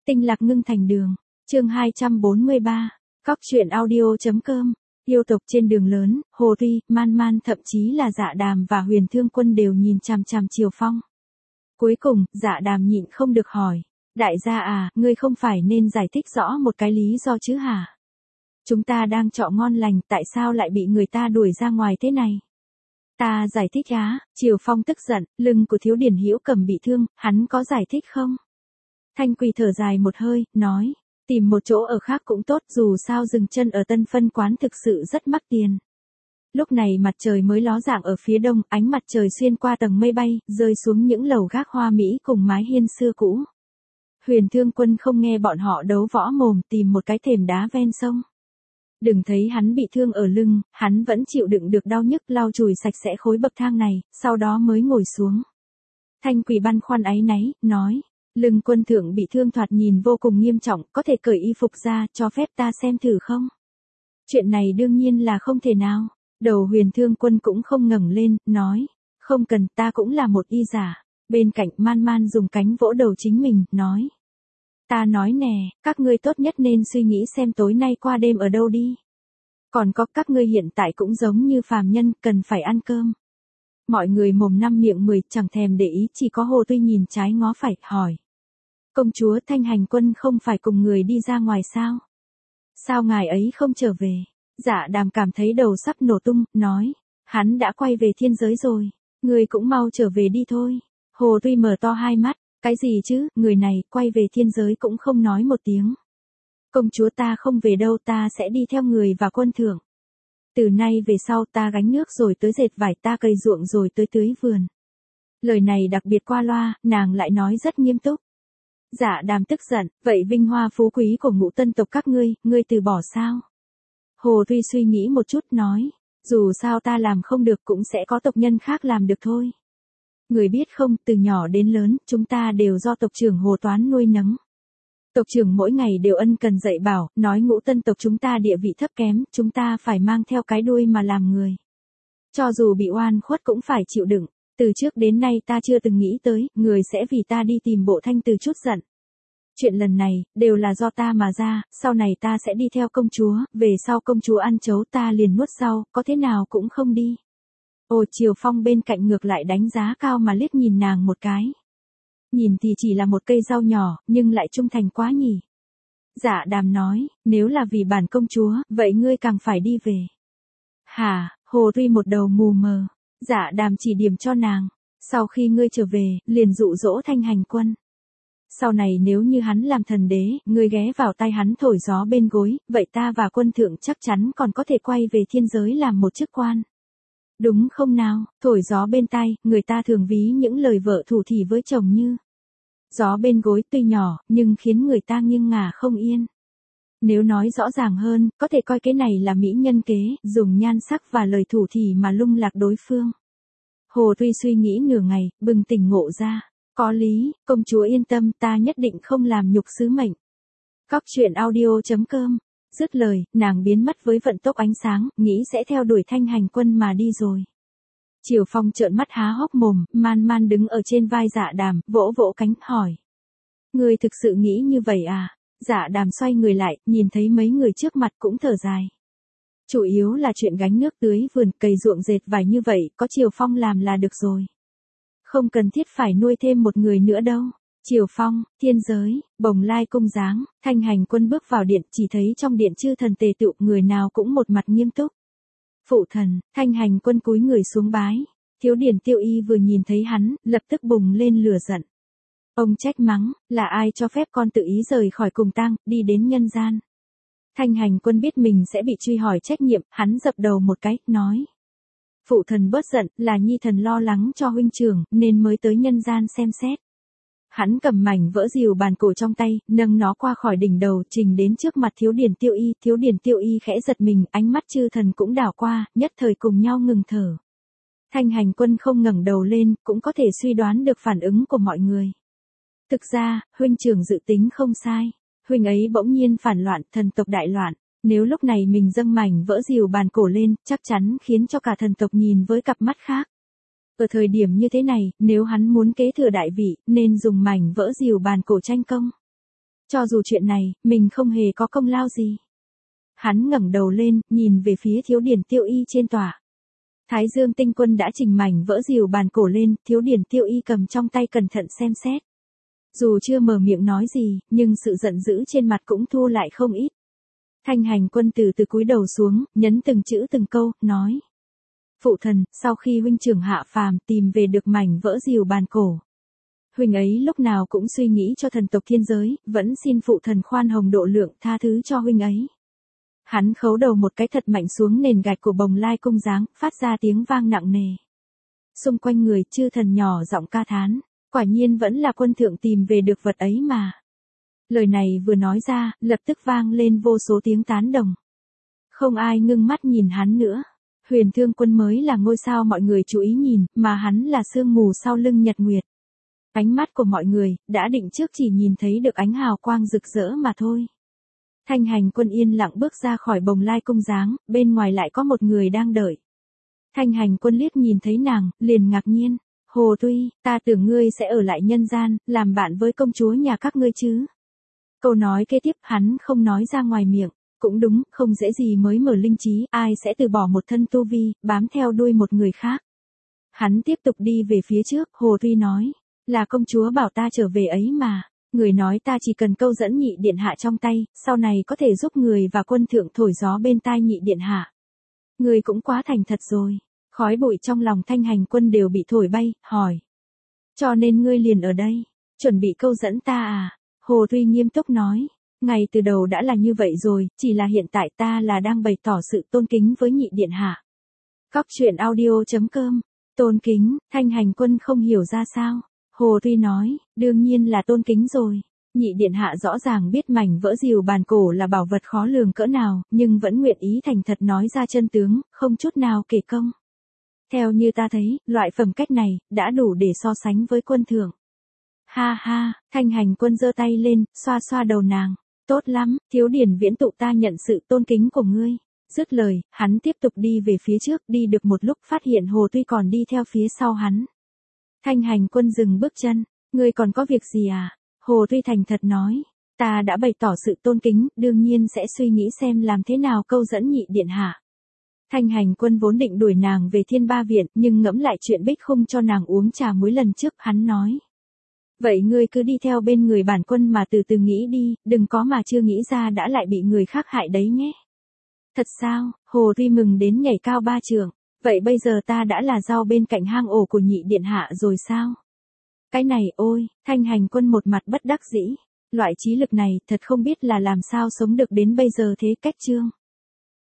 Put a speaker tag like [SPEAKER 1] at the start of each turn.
[SPEAKER 1] Tinh lạc ngưng thành đường. Chương 243. Cóc truyện audio.com. Yêu tộc trên đường lớn, Hồ Tuy, Man Man thậm chí là Dạ Đàm và Huyền Thương Quân đều nhìn chằm chằm Triều Phong. Cuối cùng, Dạ Đàm nhịn không được hỏi, đại gia à, ngươi không phải nên giải thích rõ một cái lý do chứ hả? Chúng ta đang trọ ngon lành, tại sao lại bị người ta đuổi ra ngoài thế này? Ta giải thích á? Triều Phong tức giận, lưng của Thiếu Điển Hữu Cầm bị thương, hắn có giải thích không? Thanh Quỳ thở dài một hơi, nói, tìm một chỗ ở khác cũng tốt, dù sao dừng chân ở Tân Phân quán thực sự rất mắc tiền. Lúc này mặt trời mới ló dạng ở phía đông, ánh mặt trời xuyên qua tầng mây bay, rơi xuống những lầu gác hoa mỹ cùng mái hiên xưa cũ. Huyền Thương Quân không nghe bọn họ đấu võ mồm, tìm một cái thềm đá ven sông. Đừng thấy hắn bị thương ở lưng, hắn vẫn chịu đựng được đau nhức, lau chùi sạch sẽ khối bậc thang này, sau đó mới ngồi xuống. Thanh Quỳ băn khoăn áy náy, nói, lưng quân thượng bị thương thoạt nhìn vô cùng nghiêm trọng, có thể cởi y phục ra, cho phép ta xem thử không? Chuyện này đương nhiên là không thể nào. Đầu Huyền Thương Quân cũng không ngẩng lên, nói, không cần, ta cũng là một y giả. Bên cạnh Man Man dùng cánh vỗ đầu chính mình, nói, ta nói nè, các ngươi tốt nhất nên suy nghĩ xem tối nay qua đêm ở đâu đi. Còn có, các ngươi hiện tại cũng giống như phàm nhân, cần phải ăn cơm. Mọi người mồm năm miệng 10, chẳng thèm để ý, chỉ có Hồ Tuy nhìn trái ngó phải, hỏi. Công chúa, Thanh Hành Quân không phải cùng người đi ra ngoài sao? Sao ngài ấy không trở về? Dạ Đàm cảm thấy đầu sắp nổ tung, nói, hắn đã quay về thiên giới rồi, người cũng mau trở về đi thôi. Hồ Tuy mở to hai mắt, cái gì chứ, người này, quay về thiên giới cũng không nói một tiếng. Công chúa, ta không về đâu, ta sẽ đi theo người và quân thượng. Từ nay về sau ta gánh nước rồi tới dệt vải, ta cày ruộng rồi tới tưới vườn. Lời này đặc biệt qua loa, nàng lại nói rất nghiêm túc. Dạ Đàm tức giận, vậy vinh hoa phú quý của Ngũ Tân tộc các ngươi từ bỏ sao? Hồ Tuy suy nghĩ một chút, nói, dù sao ta làm không được cũng sẽ có tộc nhân khác làm được thôi. Người biết không, từ nhỏ đến lớn, chúng ta đều do tộc trưởng Hồ Toán nuôi nấng. Tộc trưởng mỗi ngày đều ân cần dạy bảo, nói Ngũ Tân tộc chúng ta địa vị thấp kém, chúng ta phải mang theo cái đuôi mà làm người. Cho dù bị oan khuất cũng phải chịu đựng. Từ trước đến nay ta chưa từng nghĩ tới, người sẽ vì ta đi tìm Bộ Thanh từ chút giận. Chuyện lần này, đều là do ta mà ra, sau này ta sẽ đi theo công chúa, về sau công chúa ăn chấu ta liền nuốt sau, có thế nào cũng không đi. Ồ, Triều Phong bên cạnh ngược lại đánh giá cao mà liếc nhìn nàng một cái. Nhìn thì chỉ là một cây rau nhỏ, nhưng lại trung thành quá nhỉ. Dạ Đàm nói, nếu là vì bản công chúa, vậy ngươi càng phải đi về. Hả, Hồ Tuy một đầu mù mờ. Dạ Đàm chỉ điểm cho nàng, sau khi ngươi trở về, liền dụ dỗ Thanh Hành Quân. Sau này nếu như hắn làm thần đế, ngươi ghé vào tai hắn thổi gió bên gối, vậy ta và quân thượng chắc chắn còn có thể quay về thiên giới làm một chức quan. Đúng không nào, thổi gió bên tai, người ta thường ví những lời vợ thủ thỉ với chồng như gió bên gối, tuy nhỏ, nhưng khiến người ta nghiêng ngả không yên. Nếu nói rõ ràng hơn, có thể coi cái này là mỹ nhân kế, dùng nhan sắc và lời thủ thỉ mà lung lạc đối phương. Hồ Tuy suy nghĩ nửa ngày, bừng tỉnh ngộ ra. Có lý, công chúa yên tâm, ta nhất định không làm nhục sứ mệnh. Cóc truyện audio.com. Dứt lời, nàng biến mất với vận tốc ánh sáng, nghĩ sẽ theo đuổi Thanh Hành Quân mà đi rồi. Triều Phong trợn mắt há hốc mồm, Man Man đứng ở trên vai Dạ Đàm, vỗ vỗ cánh, hỏi. Ngươi thực sự nghĩ như vậy à? Dạ Đàm xoay người lại, nhìn thấy mấy người trước mặt cũng thở dài. Chủ yếu là chuyện gánh nước tưới vườn, cày ruộng dệt vải như vậy, có Triều Phong làm là được rồi. Không cần thiết phải nuôi thêm một người nữa đâu. Triều Phong, thiên giới, Bồng Lai cung giáng, Thanh Hành Quân bước vào điện, chỉ thấy trong điện chư thần tề tựu, người nào cũng một mặt nghiêm túc. Phụ thần, Thanh Hành Quân cúi người xuống bái. Thiếu Điển Tiêu Y vừa nhìn thấy hắn, lập tức bùng lên lửa giận. Ông trách mắng, là ai cho phép con tự ý rời khỏi cùng tang, đi đến nhân gian. Thanh Hành Quân biết mình sẽ bị truy hỏi trách nhiệm, hắn dập đầu một cái, nói. Phụ thần bớt giận, là nhi thần lo lắng cho huynh trưởng, nên mới tới nhân gian xem xét. Hắn cầm mảnh vỡ rìu bàn cổ trong tay, nâng nó qua khỏi đỉnh đầu, trình đến trước mặt Thiếu Điển Tiêu Y. Thiếu Điển Tiêu Y khẽ giật mình, ánh mắt chư thần cũng đảo qua, nhất thời cùng nhau ngừng thở. Thanh Hành Quân không ngẩng đầu lên, cũng có thể suy đoán được phản ứng của mọi người. Thực ra, huynh trưởng dự tính không sai. Huynh ấy bỗng nhiên phản loạn, thần tộc đại loạn. Nếu lúc này mình dâng mảnh vỡ rìu bàn cổ lên, chắc chắn khiến cho cả thần tộc nhìn với cặp mắt khác. Ở thời điểm như thế này, nếu hắn muốn kế thừa đại vị, nên dùng mảnh vỡ rìu bàn cổ tranh công. Cho dù chuyện này, mình không hề có công lao gì. Hắn ngẩng đầu lên, nhìn về phía Thiếu Điển Tiêu Y trên tòa. Thái Dương Tinh Quân đã chỉnh mảnh vỡ rìu bàn cổ lên, Thiếu Điển Tiêu Y cầm trong tay cẩn thận xem xét. Dù chưa mở miệng nói gì, nhưng sự giận dữ trên mặt cũng thu lại không ít. Thanh Hành Quân từ từ cúi đầu xuống, nhấn từng chữ từng câu, nói. Phụ thần, sau khi huynh trưởng hạ phàm tìm về được mảnh vỡ rìu bàn cổ. Huynh ấy lúc nào cũng suy nghĩ cho thần tộc thiên giới, vẫn xin phụ thần khoan hồng độ lượng tha thứ cho huynh ấy. Hắn khấu đầu một cái thật mạnh xuống nền gạch của Bồng Lai cung giáng, phát ra tiếng vang nặng nề. Xung quanh người chư thần nhỏ giọng ca thán, quả nhiên vẫn là quân thượng tìm về được vật ấy mà. Lời này vừa nói ra, lập tức vang lên vô số tiếng tán đồng. Không ai ngưng mắt nhìn hắn nữa. Huyền Thương Quân mới là ngôi sao mọi người chú ý nhìn, mà hắn là sương mù sau lưng nhật nguyệt. Ánh mắt của mọi người, đã định trước chỉ nhìn thấy được ánh hào quang rực rỡ mà thôi. Thanh Hành Quân yên lặng bước ra khỏi Bồng Lai cung giáng, bên ngoài lại có một người đang đợi. Thanh Hành Quân liếc nhìn thấy nàng, liền ngạc nhiên. Hồ Tuy, ta tưởng ngươi sẽ ở lại nhân gian, làm bạn với công chúa nhà các ngươi chứ. Câu nói kế tiếp hắn không nói ra ngoài miệng. Cũng đúng, không dễ gì mới mở linh trí, ai sẽ từ bỏ một thân tu vi, bám theo đuôi một người khác. Hắn tiếp tục đi về phía trước, Hồ Tuy nói. Là công chúa bảo ta trở về ấy mà. Người nói ta chỉ cần câu dẫn nhị điện hạ trong tay, sau này có thể giúp người và quân thượng thổi gió bên tai nhị điện hạ. Người cũng quá thành thật rồi. Khói bụi trong lòng Thanh Hành Quân đều bị thổi bay, hỏi. Cho nên ngươi liền ở đây, chuẩn bị câu dẫn ta à? Hồ Tuy nghiêm túc nói. Ngay từ đầu đã là như vậy rồi, chỉ là hiện tại ta là đang bày tỏ sự tôn kính với nhị điện hạ. Cóc truyện audio.com. Tôn kính, Thanh Hành Quân không hiểu ra sao. Hồ Tuy nói, đương nhiên là tôn kính rồi. Nhị điện hạ rõ ràng biết mảnh vỡ rìu bàn cổ là bảo vật khó lường cỡ nào, nhưng vẫn nguyện ý thành thật nói ra chân tướng, không chút nào kể công. Theo như ta thấy, loại phẩm cách này, đã đủ để so sánh với quân thượng. Ha ha, Thanh Hành Quân giơ tay lên, xoa xoa đầu nàng. Tốt lắm, Thiếu Điển Viễn Tụ, ta nhận sự tôn kính của ngươi. Dứt lời, hắn tiếp tục đi về phía trước, đi được một lúc phát hiện Hồ Tuy còn đi theo phía sau hắn. Thanh Hành Quân dừng bước chân, ngươi còn có việc gì à? Hồ Tuy thành thật nói, ta đã bày tỏ sự tôn kính, đương nhiên sẽ suy nghĩ xem làm thế nào câu dẫn nhị điện hạ. Thanh Hành Quân vốn định đuổi nàng về Thiên Ba Viện, nhưng ngẫm lại chuyện Bích Khung cho nàng uống trà muối lần trước, hắn nói. Vậy ngươi cứ đi theo bên người bản quân mà từ từ nghĩ đi, đừng có mà chưa nghĩ ra đã lại bị người khác hại đấy nhé. Thật sao? Hồ Tuy mừng đến nhảy cao 3 trượng. Vậy bây giờ ta đã là rau bên cạnh hang ổ của nhị điện hạ rồi sao? Cái này ôi, Thanh Hành Quân một mặt bất đắc dĩ. Loại trí lực này thật không biết là làm sao sống được đến bây giờ thế. Cách chương